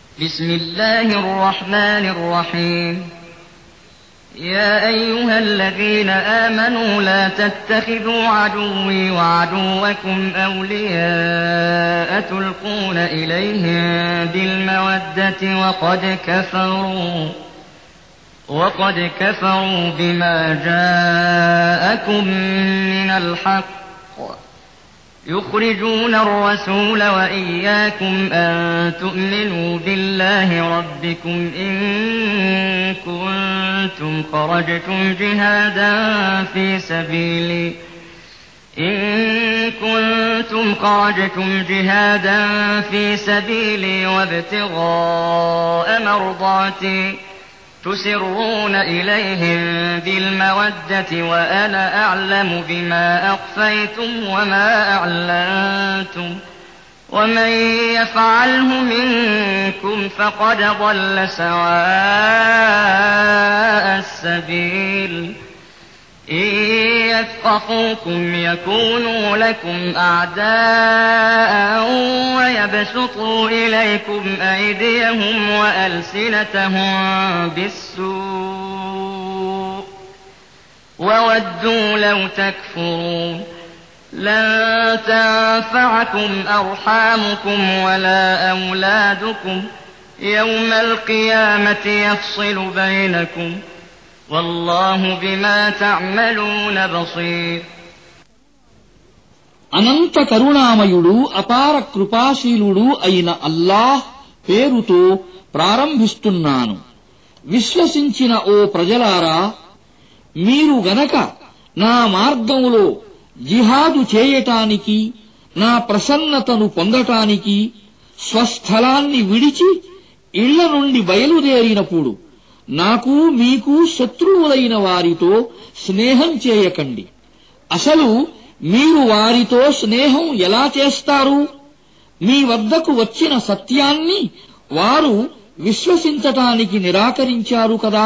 بسم الله الرحمن الرحيم يا أيها الذين آمنوا لا تتخذوا عدوي وعدوكم أولياء تلقون إليهم بالمودة وقد كفروا بما جاءكم من الحق يخرجون الرسول وإياكم أن تؤمنوا بالله ربكم إن كنتم خرجتم جهادا في سبيلي وابتغاء مرضاتي تسرون إليهم بالمودة وأنا أعلم بما أخفيتم وما أعلنتم ومن يفعله منكم فقد ضل سواء السبيل إن يثقفوكم يكونوا لكم أعداء ويبسطوا إليكم أيديهم وألسنتهم بالسوء وودوا لو تكفرون لن تنفعكم أرحامكم ولا أولادكم يوم القيامة يفصل بينكم والله بما تعملون بصير అనంత కరుణామయుడు అపార కృపాశీలుడు అయిన అల్లాహ్ పేరుతో ప్రారంభిస్తున్నాను. విశ్వసించిన ఓ ప్రజలారా, మీరు గనక నా మార్గంలో జిహాదు చేయటానికి, నా ప్రసన్నతను పొందటానికి స్వస్థలాన్ని విడిచి ఇళ్ల నుండి బయలుదేరినప్పుడు నాకు మీకు శత్రువులైన వారితో స్నేహం చేయకండి. అసలు మీరు వారితో స్నేహం ఎలా చేస్తారు? మీ వద్దకు వచ్చిన సత్యాన్ని వారు విశ్వసించటానికి నిరాకరించారు కదా.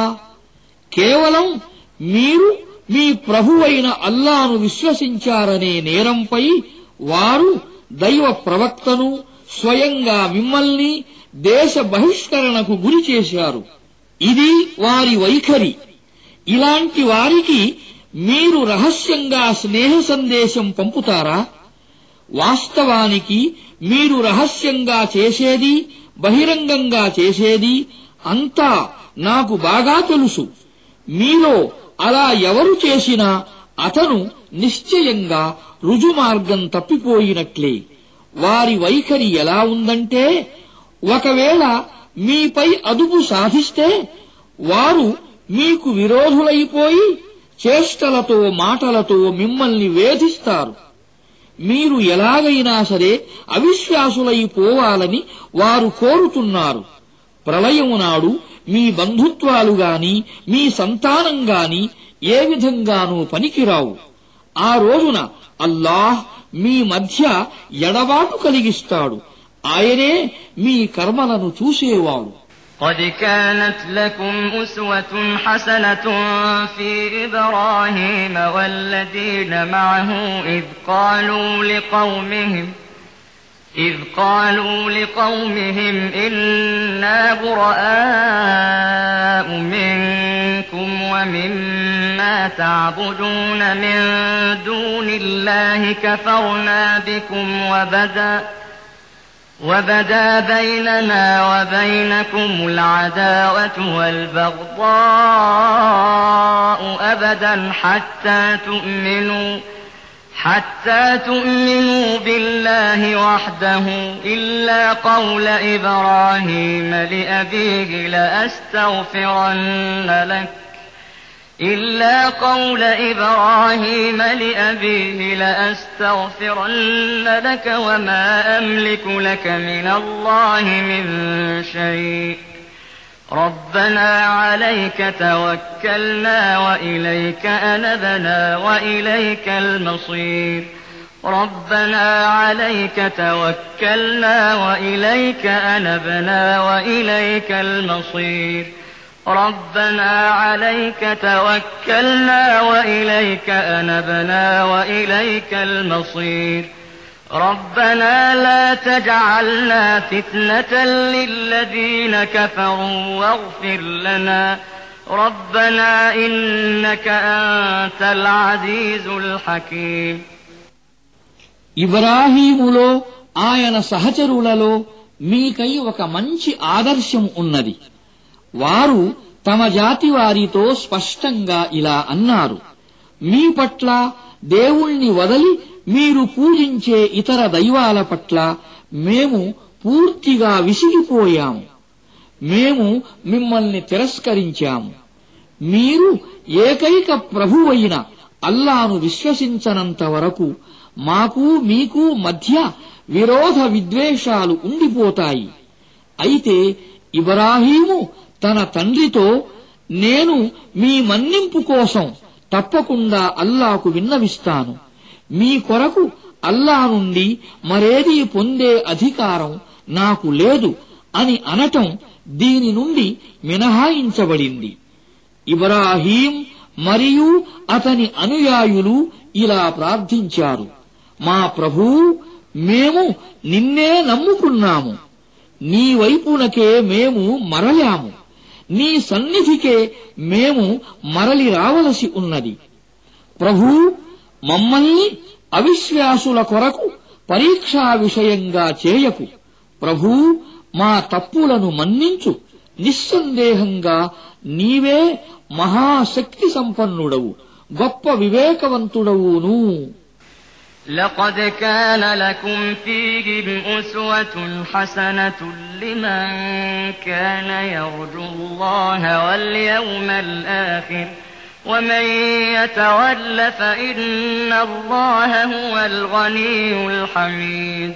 కేవలం మీరు మీ ప్రభువైన అల్లాను విశ్వసించారనే నేరంపై వారు దైవ ప్రవక్తను, స్వయంగా మిమ్మల్ని దేశ బహిష్కరణకు గురి చేశారు. ఇది వారి వైఖరి. ఇలాంటి వారికి మీరు రహస్యంగా స్నేహ సందేశం పంపుతారా? వాస్తవానికి మీరు రహస్యంగా చేసేది, బహిరంగంగా చేసేది అంతా నాకు బాగా తెలుసు. మీలో అలా ఎవరు చేసినా అతను నిశ్చయంగా రుజుమార్గం తప్పిపోయినట్లే. వారి వైఖరి ఎలా ఉందంటే, ఒకవేళ మీపై అదుపు సాధిస్తే వారు మీకు విరోధులైపోయి చేష్టలతో మాటలతో మిమ్మల్ని వేధిస్తారు. మీరు ఎలాగైనా సరే అవిశ్వాసులైపోవాలని వారు కోరుతున్నారు. ప్రళయం నాడు మీ బంధుత్వాలు గాని, మీ సంతానం గాని ఏ విధంగానూ పనికిరావు. ఆ రోజున అల్లాహ్ మీ మధ్య ఎడబాటు కలిగిస్తాడు. ఆయనే మీ కర్మలను చూసేవాడు. قد كانت لكم أسوة حسنة في إبراهيم والذين معه إذ قالوا لقومهم إنا براء منكم ومما تعبدون من دون الله كفرنا بكم وبدا بيننا وبينكم العداوة والبغضاء أبدا حتى تؤمنوا بالله وحده إلا قول إبراهيم لأبيه لأستغفرن لك وما أملك لك من الله من شيء ربنا عليك توكلنا وإليك أنبنا وإليك المصير ربنا عليك توكلنا وإليك أنبنا وإليك المصير ربنا لا تجعلنا فتنة للذين كفروا واغفر لنا ربنا إنك أنت العزيز الحكيم. ఇబ్రాహీములో ఆయన సహచరులలో మీకై ఒక మంచి ఆదర్శం ఉన్నది. వారు తమ జాతి వారితో స్పష్టంగా ఇలా అన్నారు: మీ పట్ల దేవుణ్ణి వదలి మీరు పూజించే ఇతర దైవాల పట్ల మేము పూర్తిగా విసిగిపోయాము. మేము మిమ్మల్ని తిరస్కరించాము. మీరు ఏకైక ప్రభువైన అల్లాను విశ్వసించనంత వరకు మాకు మీకు మధ్య విరోధ విద్వేషాలు ఉండిపోతాయి. అయితే ఇబ్రాహీము తన తండ్రితో, నేను మీ మన్నింపు కోసం తప్పకుండా అల్లాకు విన్నవిస్తాను. మీ కొరకు అల్లా నుండి మరేదీ పొందే అధికారం నాకు లేదు అని అనటం దీని నుండి మినహాయించబడింది. ఇబ్రాహీం మరియు అతని అనుయాయులు ఇలా ప్రార్థించారు: మా ప్రభూ, మేము నిన్నే నమ్ముకున్నాము. నీ వైపునకే మేము మరలాము. నీ సన్నిధికే మేము మరలి రావలసి ఉన్నది. ప్రభూ, మమ్మల్ని అవిశ్వాసుల కొరకు పరీక్షా విషయంగా చేయకు. ప్రభూ, మా తప్పులను మన్నించు. నిస్సందేహంగా నీవే మహాశక్తి సంపన్నుడవు, గొప్ప వివేకవంతుడవును. لقد كان لكم فيهم أسوة حسنة لمن كان يرجو الله واليوم الآخر ومن يتول فإن الله هو الغني الحميد.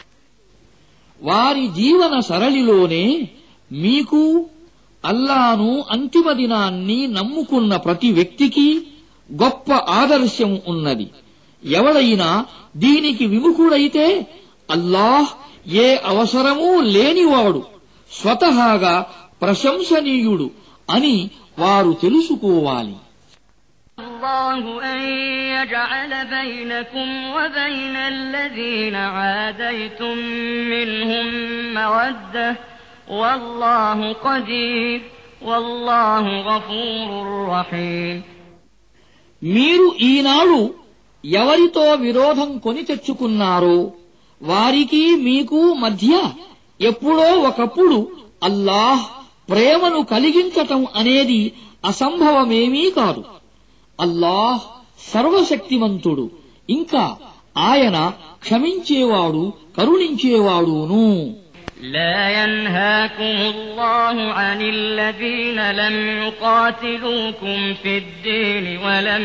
వారి జీవన సరళిలోనే మీకు అల్లాను అంతిమ దినాన్ని నమ్ముకున్న ప్రతి వ్యక్తికి గొప్ప ఆదర్శం ఉన్నది. ఎవడైనా దీనికి విముఖుడైతే అల్లాహ్ ఏ అవసరమూ లేనివాడు, స్వతహాగా ప్రశంసనీయుడు అని వారు తెలుసుకోవాలి. الله أن يجعل بينكم وبين الذين عاديتم منهم مودة والله قدير والله غفور رحيم. మీరు ఈనాడు ఎవరితో విరోధం కొని తెచ్చుకున్నారో వారికి మీకు మధ్య ఎప్పుడో ఒకప్పుడు అల్లాహ్ ప్రేమను కలిగించటం అనేది అసంభవమేమీ కాదు. అల్లాహ్ సర్వశక్తిమంతుడు, ఇంకా ఆయన క్షమించేవాడు, కరుణించేవాడును. لا ينهاكم الله عن الذين لم يقاتلوكم في الدين ولم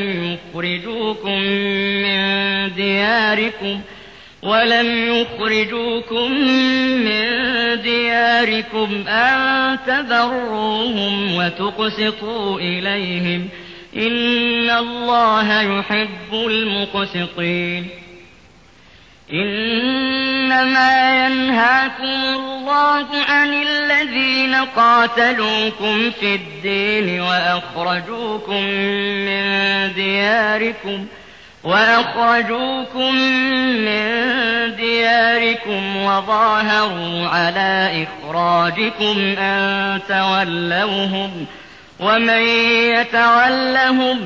يخرجوكم من دياركم أن تبروهم وتقسطوا إليهم إن الله يحب المقسطين. إنما ينهاكم الله عن الذين قاتلوكم في الدين وأخرجوكم من دياركم وظاهروا على إخراجكم أن تولوهم ومن يتولهم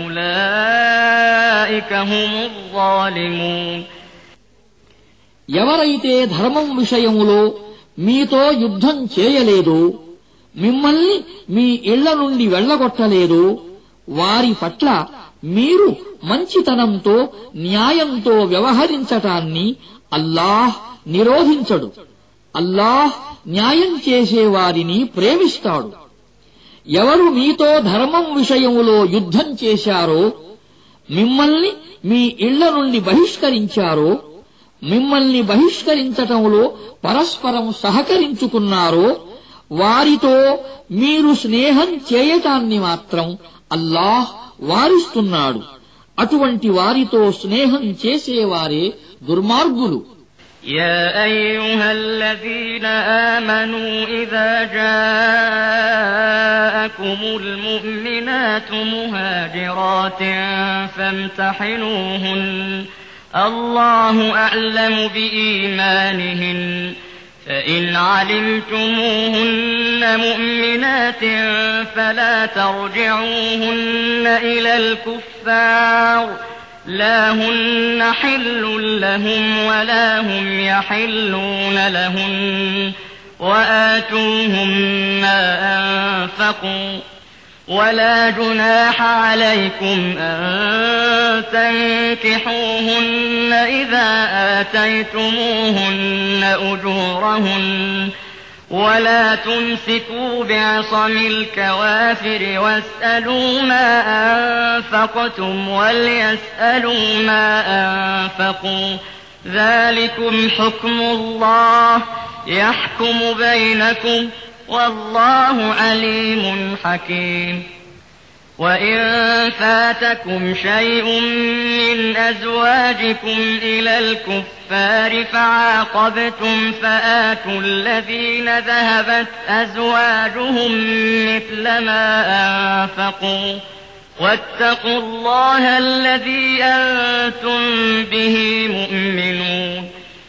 فأولئك هم الظالمون. ఎవరైతే ధర్మం విషయములో మీతో యుద్ధం చేయలేదో, మిమ్మల్ని మీ ఇళ్ల నుండి వెళ్లగొట్టలేదో వారి పట్ల మీరు మంచితనంతో న్యాయంతో వ్యవహరించటాన్ని అల్లాహ్ నిరోధించడు. అల్లాహ్ న్యాయం చేసేవారిని ప్రేమిస్తాడు. ఎవరు మీతో ధర్మం విషయములో యుద్ధం చేశారో, మిమ్మల్ని మీ ఇళ్ల నుండి బహిష్కరించారో, మిమ్మల్ని బహిష్కరించటంలో పరస్పరం సహకరించుకున్నారో వారితో మీరు స్నేహం చేయటాన్ని మాత్రం అల్లాహ్ వారిస్తున్నాడు. అటువంటి వారితో స్నేహం చేసేవారే దుర్మార్గులు. يا أيها الذين آمنوا إذا جاءكم المؤمنات مهاجرات فامتحنوهن الله أعلم بإيمانهن فإن علمتموهن مؤمنات فلا ترجعوهن إلى الكفار لا هن حل لهم ولا هم يحلون لهن وآتوهم ما أنفقوا ولا جناح عليكم أن تنكحوهن إذا آتيتموهن أجورهن ولا تمسكوا بعصم الكوافر واسألوا ما أنفقتم وليسألوا ما أنفقوا ذلكم حكم الله يحكم بينكم والله عليم حكيم وإن فاتكم شيء من أزواجكم إلى الكفار فعاقبتم فآتوا الذين ذهبت أزواجهم مثل ما أنفقوا واتقوا الله الذي أنتم به مؤمنون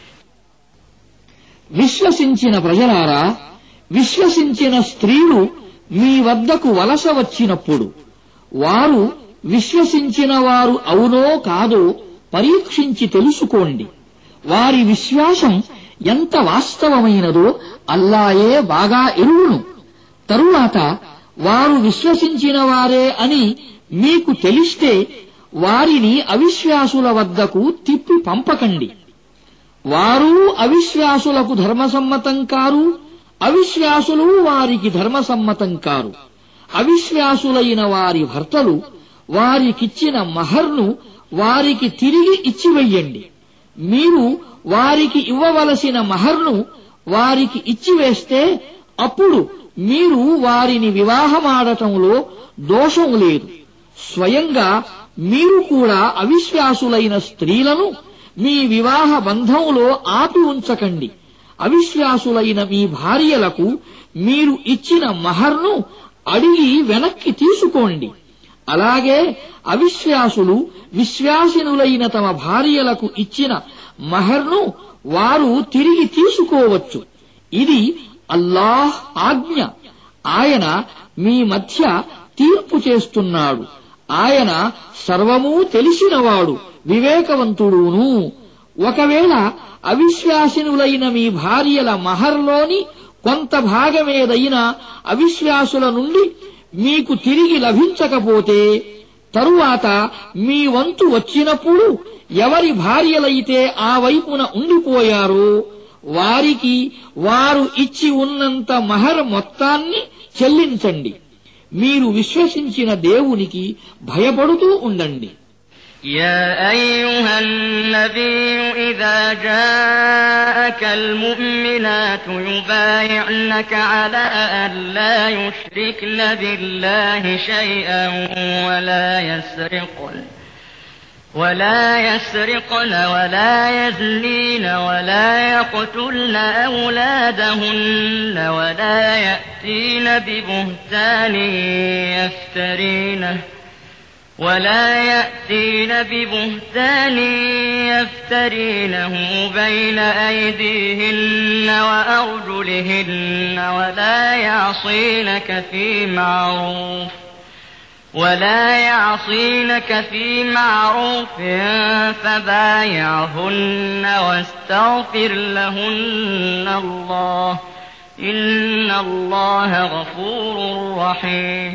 విశ్వసించిన ప్రజలారా, విశ్వసించిన స్త్రీలు మీ వద్దకు వలస వచ్చినప్పుడు వారు విశ్వసించిన వారు అవునో కాదో పరీక్షించి తెలుసుకోండి. వారి విశ్వాసం ఎంత వాస్తవమైనదో అల్లాయే బాగా ఎరుగును. తరువాత వారు విశ్వసించిన వారే అని మీకు తెలిస్తే వారిని అవిశ్వాసుల వద్దకు తిప్పి పంపకండి. వారు అవిశ్వాసులకు ధర్మసమ్మతం కారు, అవిశ్వాసులు వారికి ధర్మసమ్మతం కారు. అవిశ్వాసులైన వారి భర్తలు వారికిచ్చిన మహర్ను వారికి తిరిగి ఇచ్చివెయ్యండి. మీరు వారికి ఇవ్వవలసిన మహర్ను వారికి ఇచ్చివేస్తే అప్పుడు మీరు వారిని వివాహమాడటంలో దోషం లేదు. స్వయంగా మీరు కూడా అవిశ్వాసులైన స్త్రీలను మీ వివాహ బంధంలో ఆపి ఉంచకండి. అవిశ్వాసులైన మీ భార్యలకు మీరు ఇచ్చిన మహర్ను అడిగి వెనక్కి తీసుకోండి. అలాగే అవిశ్వాసులు విశ్వాసినులైన తమ భార్యలకు ఇచ్చిన మహర్ను వారు తిరిగి తీసుకోవచ్చు. ఇది అల్లాహ్ ఆజ్ఞ. ఆయన మీ మధ్య తీర్పు చేస్తున్నాడు. ఆయన సర్వమూ తెలిసినవాడు, వివేకవంతుడును. ఒకవేళ అవిశ్వాసినులైన మీ భార్యల మహర్లోని కొంత భాగమేదైనా అవిశ్వాసుల నుండి మీకు తిరిగి లభించకపోతే తరువాత మీ వంతు వచ్చినప్పుడు ఎవరి భార్యలైతే ఆ వైపున ఉండిపోయారో వారికి వారు ఇచ్చి ఉన్నంత మహర్ మొత్తాన్ని చెల్లించండి. మీరు విశ్వసించిన దేవునికి భయపడుతూ ఉండండి. يا أيها النبي إذا جاءك المؤمنات يبايعنك على أن لا يشركن بالله شيئا ولا يسرقن ولا يزنين ولا يقتلن أولادهن ولا يأتين ببهتان يفترينه بين أيديهن وأرجلهن ولا يعصينك في معروف فبايعهن واستغفر لهن الله إن الله غفور رحيم.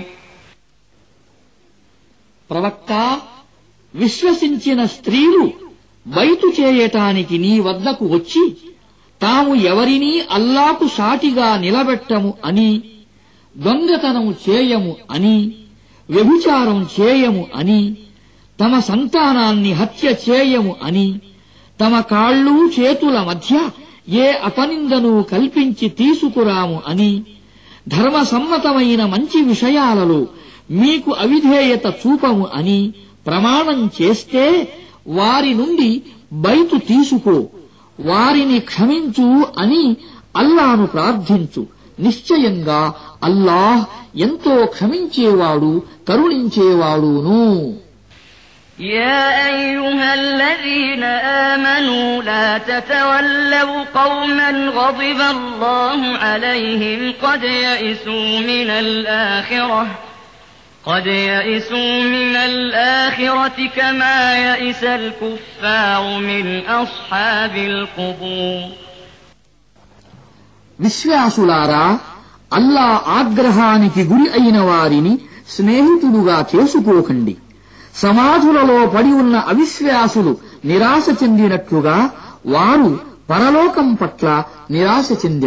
ప్రవక్త, విశ్వసించిన స్త్రీలు బైతు చేయటానికి నీ వద్దకు వచ్చి తాము ఎవరినీ అల్లాకు సాటిగా నిలబెట్టము అని, దొంగతనం చేయము అని, వ్యభిచారం చేయము అని, తమ సంతానాన్ని హత్య చేయము అని, తమ కాళ్ళు చేతుల మధ్య ఏ అపనిందను కల్పించి తీసుకురాము అని, ధర్మసమ్మతమైన మంచి విషయాలలో మీకు అవిధేయత చూపము అని ప్రమాణం చేస్తే వారి నుండి బైతు తీసుకో, వారిని క్షమించు అని అల్లాను ప్రార్థించు. నిశ్చయంగా అల్లాహ్ ఎంతో క్షమించేవాడు, కరుణించేవాడును. يا أيها الذين آمنوا لا تتولوا قوما غضب الله عليهم قد يئسوا من الآخرة كما يئس الكفار من أصحاب القبور. విశ్వాసులారా, అల్లా ఆగ్రహానికి గురి అయిన వారిని స్నేహితులుగా చేసుకోకండి. సమాధులలో పడి ఉన్న అవిశ్వాసులు నిరాశ చెందినట్లుగా వారు పరలోకం పట్ల నిరాశ చెందారు.